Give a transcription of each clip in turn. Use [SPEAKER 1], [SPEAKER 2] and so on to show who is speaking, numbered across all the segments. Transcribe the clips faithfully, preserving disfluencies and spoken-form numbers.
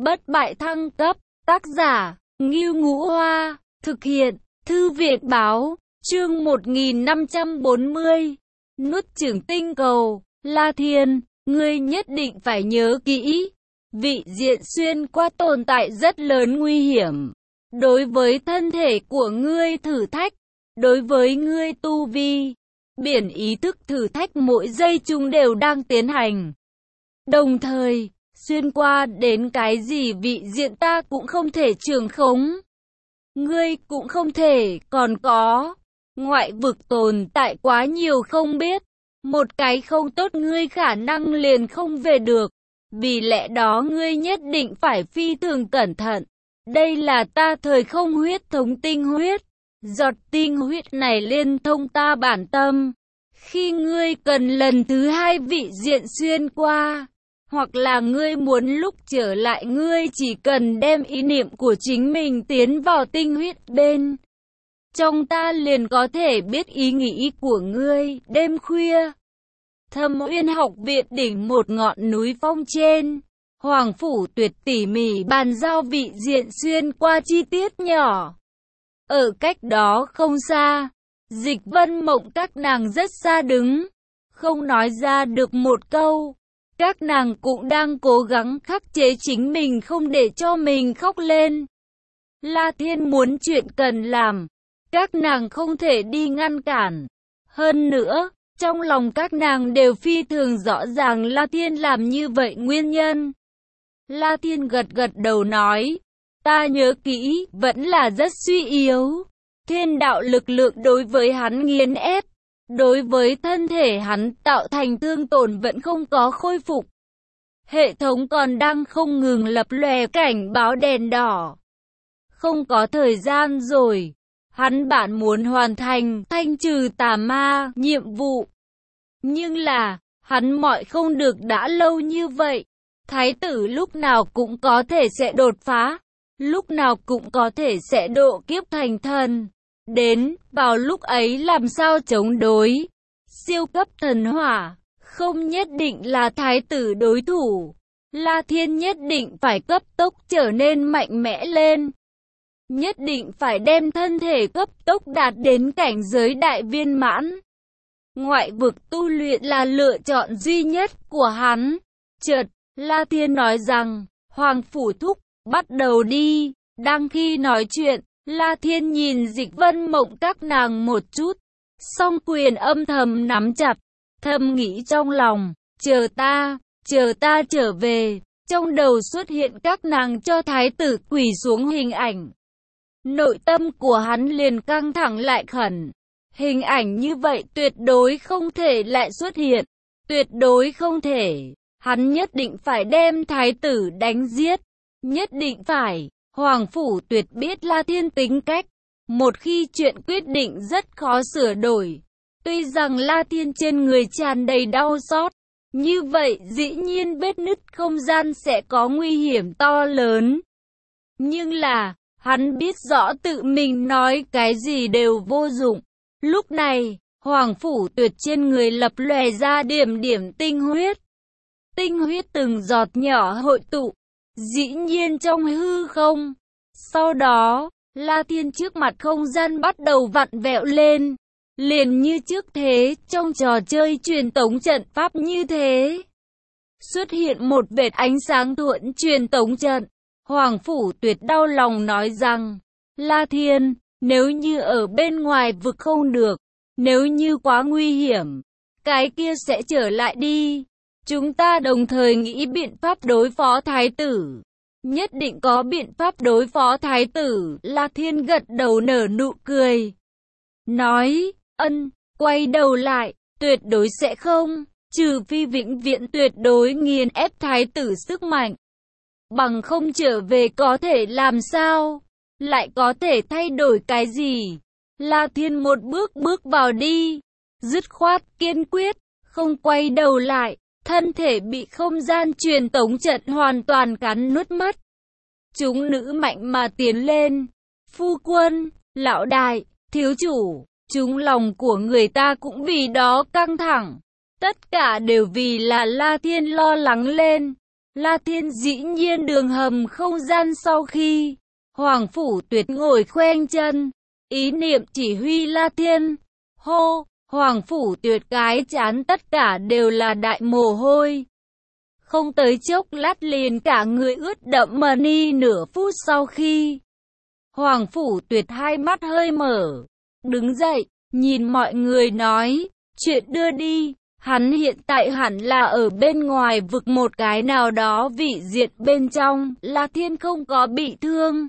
[SPEAKER 1] bất bại thăng cấp, tác giả, Ngưu Ngũ Hoa, thực hiện, Thư viện Báo, chương một nghìn năm trăm bốn mươi, nuốt chửng tinh cầu, La Thiên, ngươi nhất định phải nhớ kỹ, vị diện xuyên qua tồn tại rất lớn nguy hiểm, đối với thân thể của ngươi thử thách, đối với ngươi tu vi, biển ý thức thử thách mỗi giây chúng đều đang tiến hành. Đồng thời, xuyên qua đến cái gì vị diện ta cũng không thể trường khống. Ngươi cũng không thể, còn có. Ngoại vực tồn tại quá nhiều không biết. Một cái không tốt ngươi khả năng liền không về được. Vì lẽ đó ngươi nhất định phải phi thường cẩn thận. Đây là ta thời không huyết thống tinh huyết. Giọt tinh huyết này liên thông ta bản tâm. Khi ngươi cần lần thứ hai vị diện xuyên qua, hoặc là ngươi muốn lúc trở lại, ngươi chỉ cần đem ý niệm của chính mình tiến vào tinh huyết bên trong ta liền có thể biết ý nghĩ của ngươi. Đêm khuya, Thâm Uyên học viện đỉnh một ngọn núi phong trên, Hoàng Phủ Tuyệt tỉ mỉ bàn giao vị diện xuyên qua chi tiết nhỏ. Ở cách đó không xa, Dịch Vân Mộng các nàng rất xa đứng, không nói ra được một câu. Các nàng cũng đang cố gắng khắc chế chính mình không để cho mình khóc lên. La Thiên muốn chuyện cần làm, các nàng không thể đi ngăn cản. Hơn nữa, trong lòng các nàng đều phi thường rõ ràng La Thiên làm như vậy nguyên nhân. La Thiên gật gật đầu nói, ta nhớ kỹ, vẫn là rất suy yếu. Thiên đạo lực lượng đối với hắn nghiền ép. Đối với thân thể hắn tạo thành thương tổn vẫn không có khôi phục. Hệ thống còn đang không ngừng lập lòe cảnh báo đèn đỏ. Không có thời gian rồi. Hắn bạn muốn hoàn thành thanh trừ tà ma nhiệm vụ. Nhưng là, hắn mọi không được đã lâu như vậy. Thái tử lúc nào cũng có thể sẽ đột phá. Lúc nào cũng có thể sẽ độ kiếp thành thần. Đến, vào lúc ấy làm sao chống đối? Siêu cấp thần hỏa, không nhất định là thái tử đối thủ. La Thiên nhất định phải cấp tốc trở nên mạnh mẽ lên. Nhất định phải đem thân thể cấp tốc đạt đến cảnh giới đại viên mãn. Ngoại vực tu luyện là lựa chọn duy nhất của hắn. Chợt, La Thiên nói rằng, Hoàng Phủ Thúc, bắt đầu đi. Đang khi nói chuyện, La Thiên nhìn Dịch Vân Mộng các nàng một chút, song quyền âm thầm nắm chặt, thầm nghĩ trong lòng, chờ ta, chờ ta trở về. Trong đầu xuất hiện các nàng cho thái tử quỳ xuống hình ảnh. Nội tâm của hắn liền căng thẳng lại khẩn. Hình ảnh như vậy tuyệt đối không thể lại xuất hiện, tuyệt đối không thể. Hắn nhất định phải đem thái tử đánh giết, nhất định phải. Hoàng Phủ Tuyệt biết La Thiên tính cách, một khi chuyện quyết định rất khó sửa đổi. Tuy rằng La Thiên trên người tràn đầy đau xót, như vậy dĩ nhiên vết nứt không gian sẽ có nguy hiểm to lớn. Nhưng là, hắn biết rõ tự mình nói cái gì đều vô dụng. Lúc này, Hoàng Phủ Tuyệt trên người lập lòe ra điểm điểm tinh huyết. Tinh huyết từng giọt nhỏ hội tụ. Dĩ nhiên trong hư không. Sau đó, La Thiên trước mặt không gian bắt đầu vặn vẹo lên. Liền như trước thế, trong trò chơi truyền tống trận pháp như thế. Xuất hiện một vệt ánh sáng thuận truyền tống trận. Hoàng Phủ Tuyệt đau lòng nói rằng, La Thiên, nếu như ở bên ngoài vực không được, nếu như quá nguy hiểm, cái kia sẽ trở lại đi. Chúng ta đồng thời nghĩ biện pháp đối phó thái tử. Nhất định có biện pháp đối phó thái tử. La Thiên gật đầu nở nụ cười. Nói, ân, quay đầu lại, tuyệt đối sẽ không. Trừ phi vĩnh viễn tuyệt đối nghiền ép thái tử sức mạnh. Bằng không trở về có thể làm sao? Lại có thể thay đổi cái gì? La Thiên một bước bước vào đi. Dứt khoát kiên quyết, không quay đầu lại. Thân thể bị không gian truyền tống trận hoàn toàn cắn nuốt mất. Chúng nữ mạnh mà tiến lên. Phu quân, lão đại, thiếu chủ, chúng lòng của người ta cũng vì đó căng thẳng. Tất cả đều vì là La Thiên lo lắng lên. La Thiên dĩ nhiên đường hầm không gian sau khi Hoàng Phủ Tuyệt ngồi khoanh chân, ý niệm chỉ huy La Thiên. Hô, Hoàng Phủ Tuyệt cái chán tất cả đều là đại mồ hôi. Không tới chốc lát liền cả người ướt đẫm mờ ni. Nửa phút sau khi Hoàng Phủ Tuyệt hai mắt hơi mở, đứng dậy, nhìn mọi người nói, chuyện đưa đi. Hắn hiện tại hẳn là ở bên ngoài vực một cái nào đó vị diện bên trong. La Thiên không có bị thương.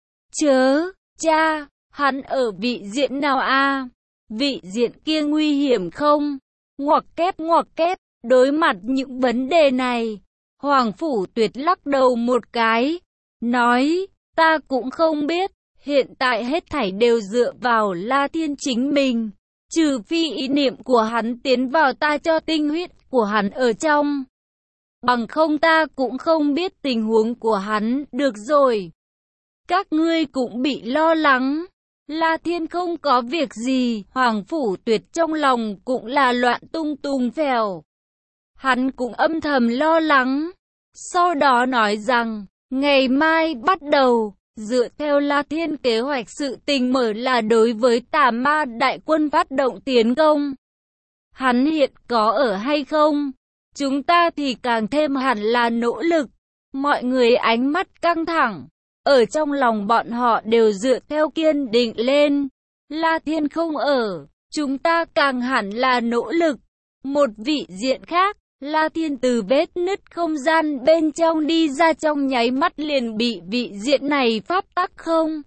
[SPEAKER 1] Chớ, cha, hắn ở vị diện nào a? Vị diện kia nguy hiểm không? Ngoặc kép ngoặc kép, đối mặt những vấn đề này, Hoàng Phủ Tuyệt lắc đầu một cái, nói, ta cũng không biết, hiện tại hết thảy đều dựa vào La Thiên chính mình. Trừ phi ý niệm của hắn tiến vào ta cho tinh huyết của hắn ở trong. Bằng không ta cũng không biết tình huống của hắn. Được rồi. Các ngươi cũng bị lo lắng. La Thiên không có việc gì. Hoàng Phủ Tuyệt trong lòng cũng là loạn tung tung phèo. Hắn cũng âm thầm lo lắng. Sau đó nói rằng, ngày mai bắt đầu. Dựa theo La Thiên kế hoạch sự tình mở là đối với tà ma đại quân phát động tiến công. Hắn hiện có ở hay không? Chúng ta thì càng thêm hẳn là nỗ lực. Mọi người ánh mắt căng thẳng. Ở trong lòng bọn họ đều dựa theo kiên định lên. La Thiên không ở. Chúng ta càng hẳn là nỗ lực. Một vị diện khác. La Thiên từ vết nứt không gian bên trong đi ra trong nháy mắt liền bị vị diện này pháp tắc không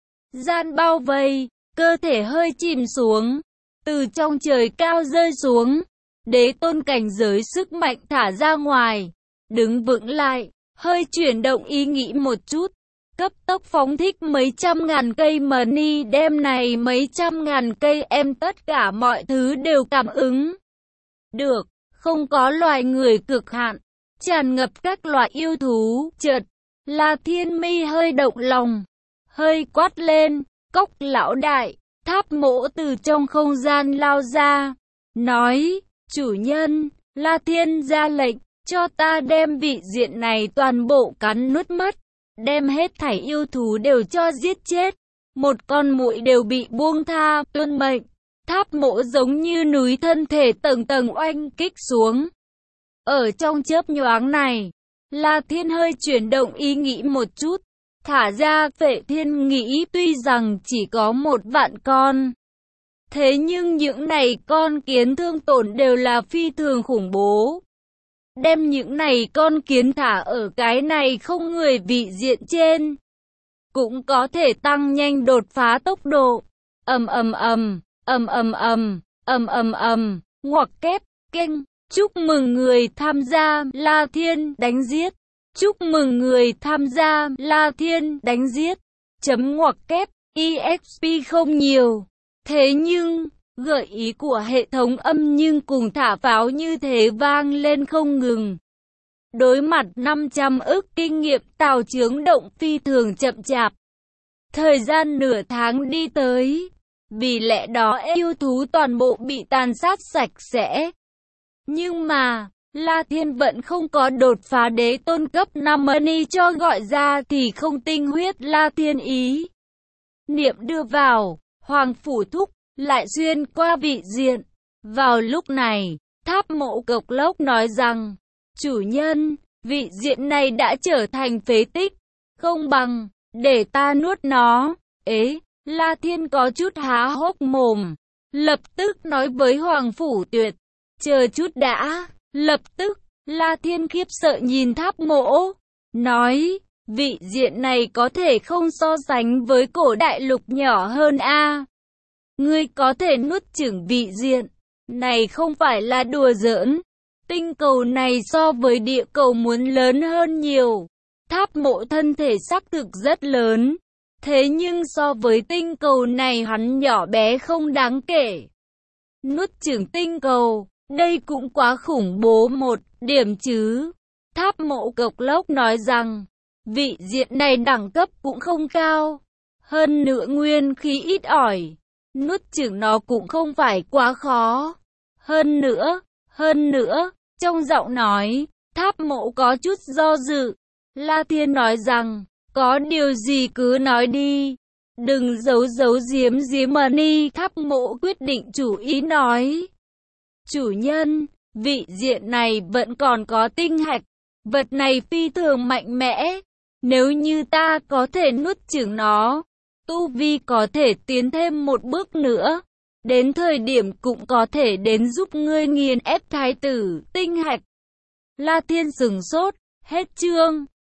[SPEAKER 1] gian bao vây, cơ thể hơi chìm xuống, từ trong trời cao rơi xuống, đế tôn cảnh giới sức mạnh thả ra ngoài, đứng vững lại, hơi chuyển động ý nghĩ một chút, cấp tốc phóng thích mấy trăm ngàn cây money đem này mấy trăm ngàn cây em tất cả mọi thứ đều cảm ứng được. Không có loài người cực hạn, tràn ngập các loại yêu thú. Chợt, La Thiên mi hơi động lòng, hơi quát lên, cốc lão đại. Tháp mỗ từ trong không gian lao ra, nói, chủ nhân, La Thiên ra lệnh, cho ta đem vị diện này toàn bộ cắn nuốt mất, đem hết thảy yêu thú đều cho giết chết, một con muỗi đều bị buông tha. Tuân mệnh. Tháp mỗ giống như núi thân thể tầng tầng oanh kích xuống. Ở trong chớp nhoáng này, La Thiên hơi chuyển động ý nghĩ một chút, thả ra Phệ Thiên nghĩ tuy rằng chỉ có một vạn con. Thế nhưng những này con kiến thương tổn đều là phi thường khủng bố. Đem những này con kiến thả ở cái này không người vị diện trên, cũng có thể tăng nhanh đột phá tốc độ. Ầm ầm ầm. Ầm ầm ầm, ầm ầm ầm, ngoặc kép, kênh, chúc mừng người tham gia La Thiên đánh giết. Chúc mừng người tham gia La Thiên đánh giết. Chấm ngoặc kép, e ích pê không nhiều. Thế nhưng, gợi ý của hệ thống âm nhưng cùng thả pháo như thế vang lên không ngừng. Đối mặt năm trăm ức kinh nghiệm tào chướng động phi thường chậm chạp. Thời gian nửa tháng đi tới. Vì lẽ đó yêu thú toàn bộ bị tàn sát sạch sẽ. Nhưng mà, La Thiên vẫn không có đột phá đế tôn cấp năm money cho gọi ra thì không tinh huyết La Thiên ý. Niệm đưa vào, Hoàng Phủ thúc, lại xuyên qua vị diện. Vào lúc này, Tháp Mộ Cộc Lốc nói rằng, chủ nhân, vị diện này đã trở thành phế tích, không bằng, để ta nuốt nó. Ế! La Thiên có chút há hốc mồm, lập tức nói với Hoàng Phủ Tuyệt, chờ chút đã. Lập tức, La Thiên khiếp sợ nhìn Tháp Mỗ, nói, vị diện này có thể không so sánh với cổ đại lục nhỏ hơn a. Ngươi có thể nuốt chửng vị diện, này không phải là đùa giỡn. Tinh cầu này so với địa cầu muốn lớn hơn nhiều. Tháp Mộ thân thể xác thực rất lớn. Thế nhưng so với tinh cầu này hắn nhỏ bé không đáng kể. Nuốt chửng tinh cầu, đây cũng quá khủng bố một điểm chứ. Tháp Mộ Cộc Lốc nói rằng, vị diện này đẳng cấp cũng không cao. Hơn nữa nguyên khí ít ỏi, nuốt chửng nó cũng không phải quá khó. Hơn nữa, hơn nữa, trong giọng nói, Tháp Mộ có chút do dự. La Thiên nói rằng, có điều gì cứ nói đi. Đừng giấu giấu giếm giếm mà ni. Tháp Mộ quyết định chủ ý nói. Chủ nhân, vị diện này vẫn còn có tinh hạch. Vật này phi thường mạnh mẽ. Nếu như ta có thể nuốt chửng nó, tu vi có thể tiến thêm một bước nữa. Đến thời điểm cũng có thể đến giúp ngươi nghiền ép thái tử tinh hạch. La Thiên sửng sốt, hết chương.